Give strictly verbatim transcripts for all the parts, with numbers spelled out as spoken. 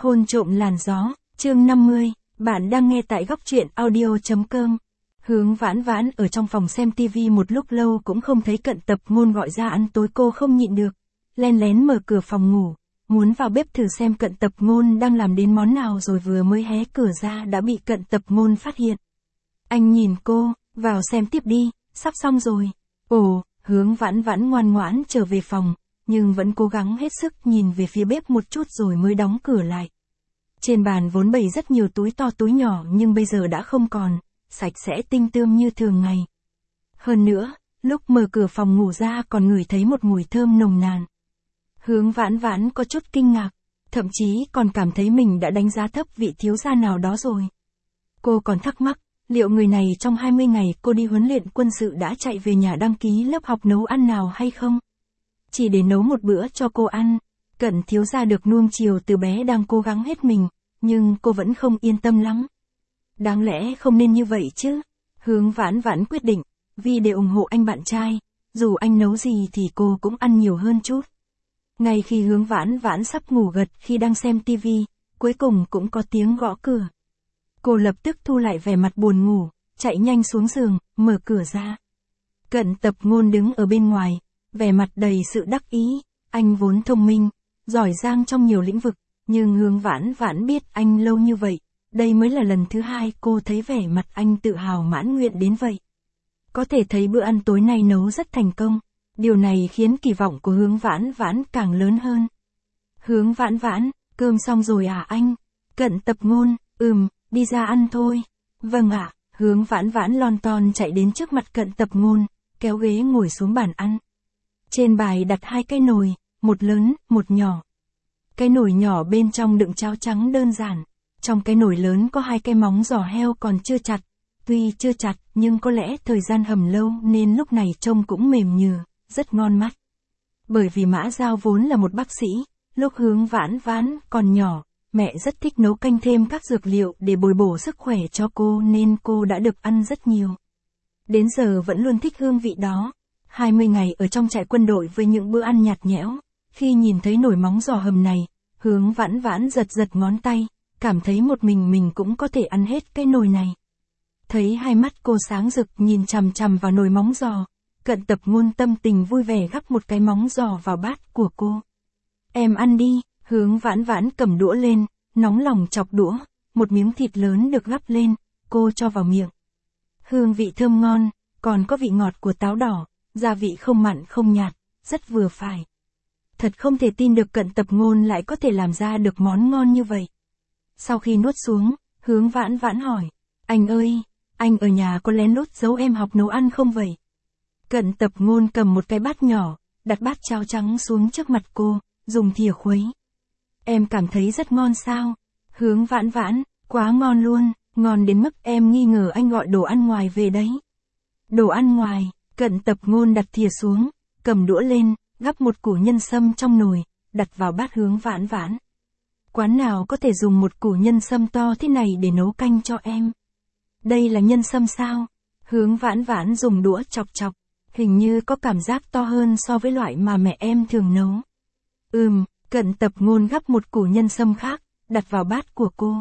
Hôn trộm làn gió, chương năm mươi, bạn đang nghe tại góc truyện audio.com. Hướng Vãn Vãn ở trong phòng xem tivi một lúc lâu cũng không thấy Cận Tập Ngôn gọi ra ăn tối, cô không nhịn được. Len lén mở cửa phòng ngủ, muốn vào bếp thử xem Cận Tập Ngôn đang làm đến món nào, rồi vừa mới hé cửa ra đã bị Cận Tập Ngôn phát hiện. Anh nhìn cô, vào xem tiếp đi, sắp xong rồi. Ồ, Hướng Vãn Vãn ngoan ngoãn trở về phòng, nhưng vẫn cố gắng hết sức nhìn về phía bếp một chút rồi mới đóng cửa lại. Trên bàn vốn bày rất nhiều túi to túi nhỏ nhưng bây giờ đã không còn, sạch sẽ tinh tươm như thường ngày. Hơn nữa, lúc mở cửa phòng ngủ ra còn ngửi thấy một mùi thơm nồng nàn. Hướng Vãn Vãn có chút kinh ngạc, thậm chí còn cảm thấy mình đã đánh giá thấp vị thiếu gia nào đó rồi. Cô còn thắc mắc, liệu người này trong hai mươi ngày cô đi huấn luyện quân sự đã chạy về nhà đăng ký lớp học nấu ăn nào hay không? Chỉ để nấu một bữa cho cô ăn. Cận thiếu gia được nuông chiều từ bé đang cố gắng hết mình, nhưng cô vẫn không yên tâm lắm. Đáng lẽ không nên như vậy chứ. Hướng Vãn Vãn quyết định, vì để ủng hộ anh bạn trai, dù anh nấu gì thì cô cũng ăn nhiều hơn chút. Ngay khi Hướng Vãn Vãn sắp ngủ gật khi đang xem tivi, cuối cùng cũng có tiếng gõ cửa. Cô lập tức thu lại vẻ mặt buồn ngủ, chạy nhanh xuống giường, mở cửa ra. Cận Tập Ngôn đứng ở bên ngoài, vẻ mặt đầy sự đắc ý. Anh vốn thông minh, giỏi giang trong nhiều lĩnh vực, nhưng Hướng Vãn Vãn biết anh lâu như vậy, đây mới là lần thứ hai cô thấy vẻ mặt anh tự hào mãn nguyện đến vậy. Có thể thấy bữa ăn tối nay nấu rất thành công, điều này khiến kỳ vọng của Hướng Vãn Vãn càng lớn hơn. Hướng Vãn Vãn, cơm xong rồi à anh? Cận Tập Ngôn, ừm, đi ra ăn thôi. Vâng ạ, Hướng Vãn Vãn lon ton chạy đến trước mặt Cận Tập Ngôn, kéo ghế ngồi xuống bàn ăn. Trên bàn đặt hai cái nồi, một lớn, một nhỏ. Cái nồi nhỏ bên trong đựng cháo trắng đơn giản. Trong cái nồi lớn có hai cái móng giò heo còn chưa chặt. Tuy chưa chặt nhưng có lẽ thời gian hầm lâu nên lúc này trông cũng mềm nhừ, rất ngon mắt. Bởi vì Mã Giao vốn là một bác sĩ, lúc Hướng Vãn Vãn còn nhỏ, mẹ rất thích nấu canh thêm các dược liệu để bồi bổ sức khỏe cho cô nên cô đã được ăn rất nhiều. Đến giờ vẫn luôn thích hương vị đó. hai mươi ngày ở trong trại quân đội với những bữa ăn nhạt nhẽo, khi nhìn thấy nồi móng giò hầm này, Hướng Vãn Vãn giật giật ngón tay, cảm thấy một mình mình cũng có thể ăn hết cái nồi này. Thấy hai mắt cô sáng rực nhìn chằm chằm vào nồi móng giò, Cận Tập Ngôn tâm tình vui vẻ gắp một cái móng giò vào bát của cô. Em ăn đi. Hướng Vãn Vãn cầm đũa lên, nóng lòng chọc đũa, một miếng thịt lớn được gắp lên, cô cho vào miệng. Hương vị thơm ngon, còn có vị ngọt của táo đỏ, gia vị không mặn không nhạt, rất vừa phải. Thật không thể tin được Cận Tập Ngôn lại có thể làm ra được món ngon như vậy. Sau khi nuốt xuống, Hướng Vãn Vãn hỏi, anh ơi, anh ở nhà có lén lút giấu em học nấu ăn không vậy? Cận Tập Ngôn cầm một cái bát nhỏ, đặt bát cháo trắng xuống trước mặt cô, dùng thìa khuấy. Em cảm thấy rất ngon sao? Hướng Vãn Vãn, quá ngon luôn, ngon đến mức em nghi ngờ anh gọi đồ ăn ngoài về đấy. Đồ ăn ngoài. Cận Tập Ngôn đặt thìa xuống, cầm đũa lên, gắp một củ nhân sâm trong nồi, đặt vào bát Hướng Vãn Vãn. Quán nào có thể dùng một củ nhân sâm to thế này để nấu canh cho em? Đây là nhân sâm sao? Hướng Vãn Vãn dùng đũa chọc chọc, hình như có cảm giác to hơn so với loại mà mẹ em thường nấu. Ừm, Cận Tập Ngôn gắp một củ nhân sâm khác, đặt vào bát của cô.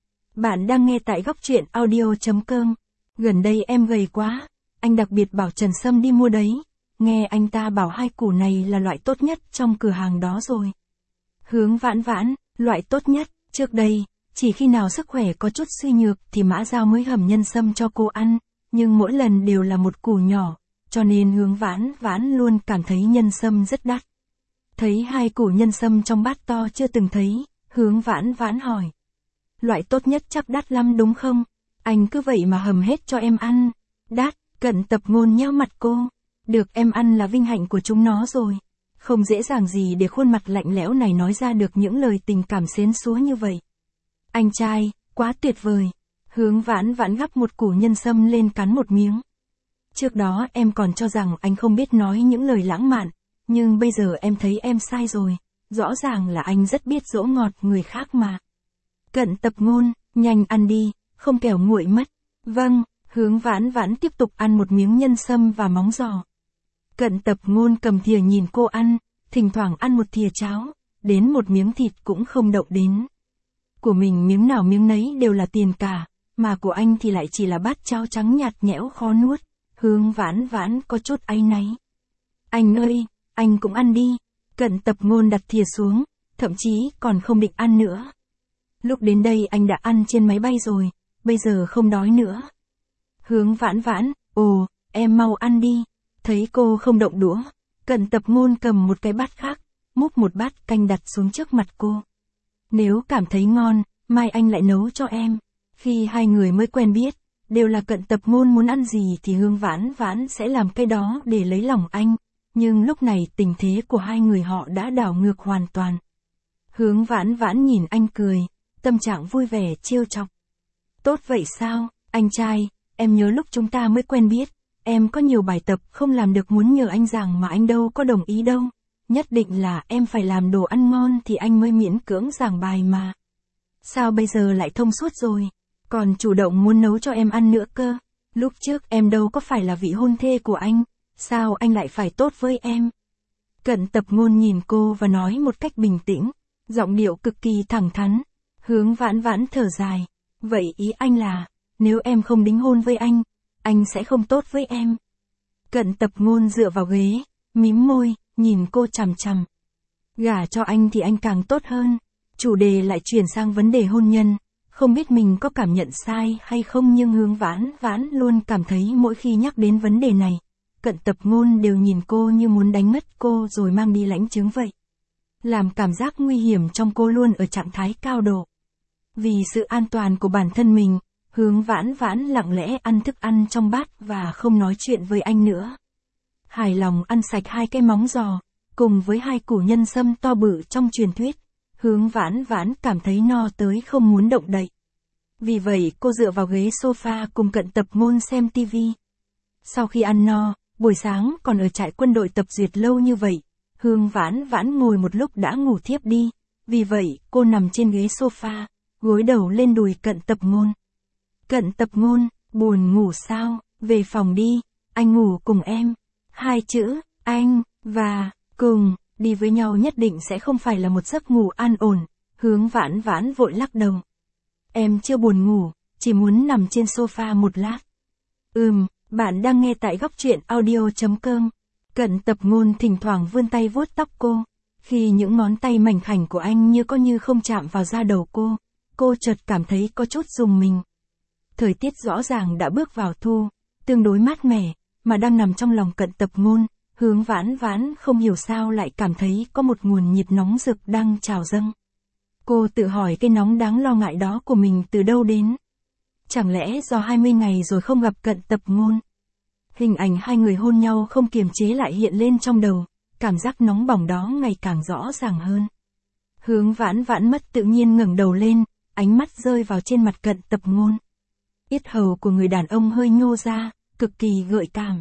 Bạn đang nghe tại góc truyện audio.com. Gần đây em gầy quá. Anh đặc biệt bảo Trần Sâm đi mua đấy. Nghe anh ta bảo hai củ này là loại tốt nhất trong cửa hàng đó rồi. Hướng Vãn Vãn, loại tốt nhất, trước đây, chỉ khi nào sức khỏe có chút suy nhược thì Mã Giao mới hầm nhân sâm cho cô ăn, nhưng mỗi lần đều là một củ nhỏ, cho nên Hướng Vãn Vãn luôn cảm thấy nhân sâm rất đắt. Thấy hai củ nhân sâm trong bát to chưa từng thấy, Hướng Vãn Vãn hỏi. Loại tốt nhất chắc đắt lắm đúng không? Anh cứ vậy mà hầm hết cho em ăn. Đắt. Cận Tập Ngôn nheo mặt cô. Được em ăn là vinh hạnh của chúng nó rồi. Không dễ dàng gì để khuôn mặt lạnh lẽo này nói ra được những lời tình cảm xến xúa như vậy. Anh trai, quá tuyệt vời. Hướng Vãn Vãn gắp một củ nhân sâm lên cắn một miếng. Trước đó em còn cho rằng anh không biết nói những lời lãng mạn, nhưng bây giờ em thấy em sai rồi. Rõ ràng là anh rất biết dỗ ngọt người khác mà. Cận Tập Ngôn, nhanh ăn đi, không kẻo nguội mất. Vâng. Hướng Vãn Vãn tiếp tục ăn một miếng nhân sâm và móng giò. Cận Tập Ngôn cầm thìa nhìn cô ăn, thỉnh thoảng ăn một thìa cháo, đến một miếng thịt cũng không động đến. Của mình miếng nào miếng nấy đều là tiền cả, mà của anh thì lại chỉ là bát cháo trắng nhạt nhẽo khó nuốt. Hướng Vãn Vãn có chút áy náy. Anh ơi, anh cũng ăn đi. Cận Tập Ngôn đặt thìa xuống, thậm chí còn không định ăn nữa. Lúc đến đây anh đã ăn trên máy bay rồi, bây giờ không đói nữa. Hướng Vãn Vãn, ồ, em mau ăn đi. Thấy cô không động đũa, Cận Tập Ngôn cầm một cái bát khác, múc một bát canh đặt xuống trước mặt cô. Nếu cảm thấy ngon, mai anh lại nấu cho em. Khi hai người mới quen biết, đều là Cận Tập Ngôn muốn ăn gì thì Hướng Vãn Vãn sẽ làm cái đó để lấy lòng anh. Nhưng lúc này tình thế của hai người họ đã đảo ngược hoàn toàn. Hướng Vãn Vãn nhìn anh cười, tâm trạng vui vẻ trêu chọc. Tốt vậy sao, anh trai, em nhớ lúc chúng ta mới quen biết, em có nhiều bài tập không làm được muốn nhờ anh giảng mà anh đâu có đồng ý đâu. Nhất định là em phải làm đồ ăn ngon thì anh mới miễn cưỡng giảng bài mà. Sao bây giờ lại thông suốt rồi, còn chủ động muốn nấu cho em ăn nữa cơ. Lúc trước em đâu có phải là vị hôn thê của anh, sao anh lại phải tốt với em. Cận Tập Ngôn nhìn cô và nói một cách bình tĩnh, giọng điệu cực kỳ thẳng thắn. Hướng Vãn Vãn thở dài, vậy ý anh là, nếu em không đính hôn với anh, anh sẽ không tốt với em. Cận Tập Ngôn dựa vào ghế, mím môi, nhìn cô chằm chằm. Gả cho anh thì anh càng tốt hơn. Chủ đề lại chuyển sang vấn đề hôn nhân. Không biết mình có cảm nhận sai hay không nhưng Hướng Vãn Vãn luôn cảm thấy mỗi khi nhắc đến vấn đề này, Cận Tập Ngôn đều nhìn cô như muốn đánh ngất cô rồi mang đi lãnh chứng vậy. Làm cảm giác nguy hiểm trong cô luôn ở trạng thái cao độ. Vì sự an toàn của bản thân mình, Hướng Vãn Vãn lặng lẽ ăn thức ăn trong bát và không nói chuyện với anh nữa. Hài lòng ăn sạch hai cái móng giò, cùng với hai củ nhân sâm to bự trong truyền thuyết, Hướng Vãn Vãn cảm thấy no tới không muốn động đậy. Vì vậy cô dựa vào ghế sofa cùng Cận Tập Ngôn xem tivi. Sau khi ăn no, buổi sáng còn ở trại quân đội tập duyệt lâu như vậy, Hướng Vãn Vãn ngồi một lúc đã ngủ thiếp đi, vì vậy cô nằm trên ghế sofa, gối đầu lên đùi Cận Tập Ngôn. Cận Tập Ngôn, buồn ngủ sao, về phòng đi, anh ngủ cùng em. Hai chữ, anh, và, cùng, đi với nhau nhất định sẽ không phải là một giấc ngủ an ổn. Hướng Vãn Vãn vội lắc đầu. Em chưa buồn ngủ, chỉ muốn nằm trên sofa một lát. Ừm, bạn đang nghe tại góc truyện audio chấm com. Cận Tập Ngôn thỉnh thoảng vươn tay vuốt tóc cô. Khi những ngón tay mảnh khảnh của anh như có như không chạm vào da đầu cô, cô chợt cảm thấy có chút rùng mình. Thời tiết rõ ràng đã bước vào thu, tương đối mát mẻ, mà đang nằm trong lòng Cận Tập Ngôn, Hướng Vãn Vãn không hiểu sao lại cảm thấy có một nguồn nhiệt nóng rực đang trào dâng. Cô tự hỏi cái nóng đáng lo ngại đó của mình từ đâu đến. Chẳng lẽ do hai mươi ngày rồi không gặp Cận Tập Ngôn? Hình ảnh hai người hôn nhau không kiềm chế lại hiện lên trong đầu, cảm giác nóng bỏng đó ngày càng rõ ràng hơn. Hướng Vãn Vãn mất tự nhiên ngẩng đầu lên, ánh mắt rơi vào trên mặt Cận Tập Ngôn. Yết hầu của người đàn ông hơi nhô ra, cực kỳ gợi cảm.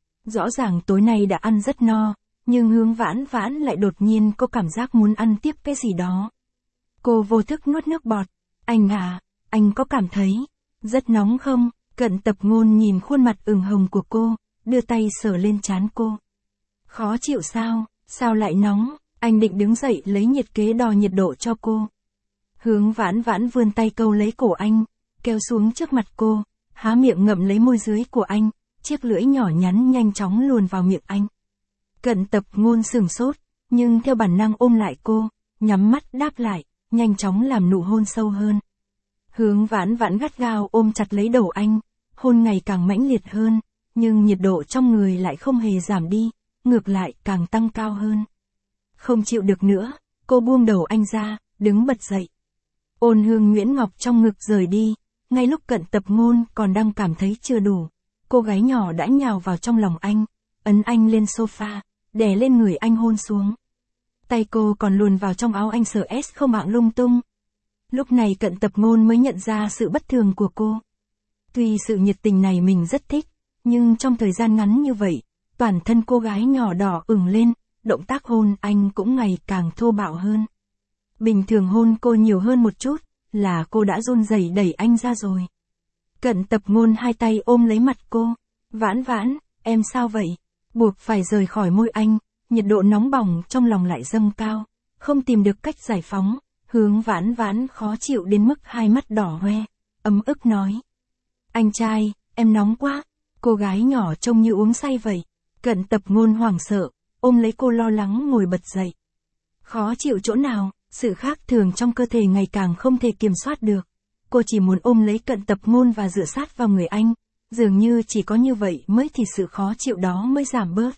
Rõ ràng tối nay đã ăn rất no, nhưng Hướng Vãn Vãn lại đột nhiên có cảm giác muốn ăn tiếp cái gì đó. Cô vô thức nuốt nước bọt. Anh à, anh có cảm thấy rất nóng không? Cận Tập Ngôn nhìn khuôn mặt ửng hồng của cô, đưa tay sờ lên trán cô. Khó chịu sao? Sao lại nóng? Anh định đứng dậy lấy nhiệt kế đo nhiệt độ cho cô. Hướng Vãn Vãn vươn tay câu lấy cổ anh, kéo xuống trước mặt cô, há miệng ngậm lấy môi dưới của anh, chiếc lưỡi nhỏ nhắn nhanh chóng luồn vào miệng anh. Cận Tập Ngôn sửng sốt, nhưng theo bản năng ôm lại cô, nhắm mắt đáp lại, nhanh chóng làm nụ hôn sâu hơn. Hướng Vãn Vãn gắt gao ôm chặt lấy đầu anh, hôn ngày càng mãnh liệt hơn, nhưng nhiệt độ trong người lại không hề giảm đi, ngược lại càng tăng cao hơn. Không chịu được nữa, cô buông đầu anh ra, đứng bật dậy. Ôn hương Nguyễn Ngọc trong ngực rời đi, ngay lúc Cận Tập Ngôn còn đang cảm thấy chưa đủ, cô gái nhỏ đã nhào vào trong lòng anh, ấn anh lên sofa, đè lên người anh hôn xuống. Tay cô còn luồn vào trong áo anh sờ ét không mạng lung tung. Lúc này Cận Tập Ngôn mới nhận ra sự bất thường của cô. Tuy sự nhiệt tình này mình rất thích, nhưng trong thời gian ngắn như vậy, toàn thân cô gái nhỏ đỏ ửng lên, động tác hôn anh cũng ngày càng thô bạo hơn. Bình thường hôn cô nhiều hơn một chút, là cô đã run rẩy đẩy anh ra rồi. Cận Tập Ngôn hai tay ôm lấy mặt cô. Vãn Vãn, em sao vậy? Buộc phải rời khỏi môi anh, nhiệt độ nóng bỏng trong lòng lại dâng cao, không tìm được cách giải phóng. Hướng Vãn Vãn khó chịu đến mức hai mắt đỏ hoe, ấm ức nói. Anh trai, em nóng quá. Cô gái nhỏ trông như uống say vậy. Cận Tập Ngôn hoảng sợ, ôm lấy cô lo lắng ngồi bật dậy. Khó chịu chỗ nào, sự khác thường trong cơ thể ngày càng không thể kiểm soát được. Cô chỉ muốn ôm lấy Cận Tập Ngôn và dựa sát vào người anh. Dường như chỉ có như vậy mới thì sự khó chịu đó mới giảm bớt.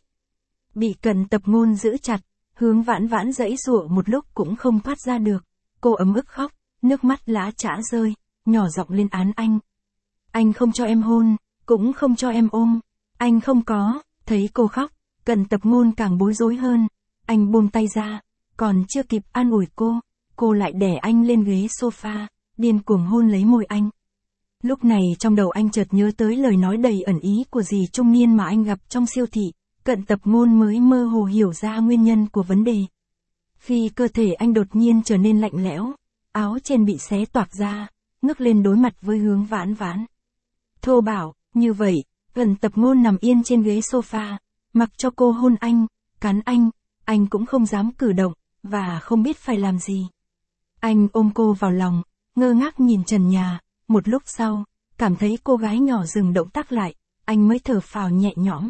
Bị Cận Tập Ngôn giữ chặt, Hướng Vãn Vãn giãy giụa một lúc cũng không thoát ra được. Cô ấm ức khóc, nước mắt lã chã rơi, nhỏ giọng lên án anh. Anh không cho em hôn, cũng không cho em ôm. Anh không có. Thấy cô khóc, Cận Tập Ngôn càng bối rối hơn. Anh buông tay ra, còn chưa kịp an ủi cô, cô lại đè anh lên ghế sofa, điên cuồng hôn lấy môi anh. Lúc này trong đầu anh chợt nhớ tới lời nói đầy ẩn ý của dì trung niên mà anh gặp trong siêu thị. Cận Tập Ngôn mới mơ hồ hiểu ra nguyên nhân của vấn đề. Khi cơ thể anh đột nhiên trở nên lạnh lẽo, áo trên bị xé toạc ra, ngước lên đối mặt với Hướng Vãn Vãn. Thô bạo, như vậy, Cận Tập Ngôn nằm yên trên ghế sofa, mặc cho cô hôn anh, cắn anh, anh cũng không dám cử động, và không biết phải làm gì. Anh ôm cô vào lòng, ngơ ngác nhìn trần nhà, một lúc sau, cảm thấy cô gái nhỏ dừng động tác lại, anh mới thở phào nhẹ nhõm.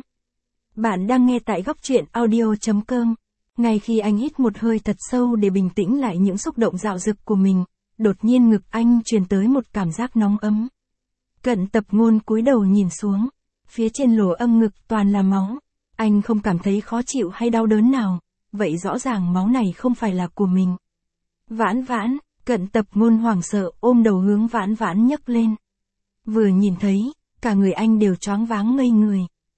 Bạn đang nghe tại góc truyện audio chấm com. Ngay khi anh hít một hơi thật sâu để bình tĩnh lại những xúc động dạo dực của mình, đột nhiên ngực anh truyền tới một cảm giác nóng ấm. Cận Tập Ngôn cúi đầu nhìn xuống, phía trên lỗ âm ngực toàn là máu. Anh không cảm thấy khó chịu hay đau đớn nào, vậy rõ ràng máu này không phải là của mình. Vãn Vãn, Cận Tập Ngôn hoảng sợ ôm đầu Hướng Vãn Vãn nhấc lên. Vừa nhìn thấy, cả người anh đều choáng váng ngây người.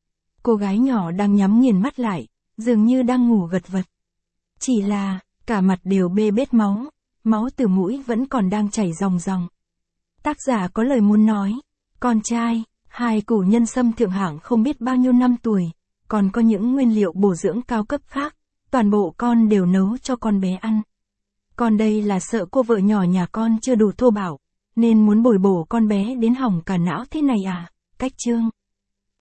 Cô gái nhỏ đang nhắm nghiền mắt lại, dường như đang ngủ gật vật. Chỉ là, cả mặt đều bê bết máu, máu từ mũi vẫn còn đang chảy ròng ròng. Tác giả có lời muốn nói, con trai, hai củ nhân sâm thượng hạng không biết bao nhiêu năm tuổi, còn có những nguyên liệu bổ dưỡng cao cấp khác, toàn bộ con đều nấu cho con bé ăn. Còn đây là sợ cô vợ nhỏ nhà con chưa đủ thô bạo, nên muốn bồi bổ con bé đến hỏng cả não thế này à, cách chương.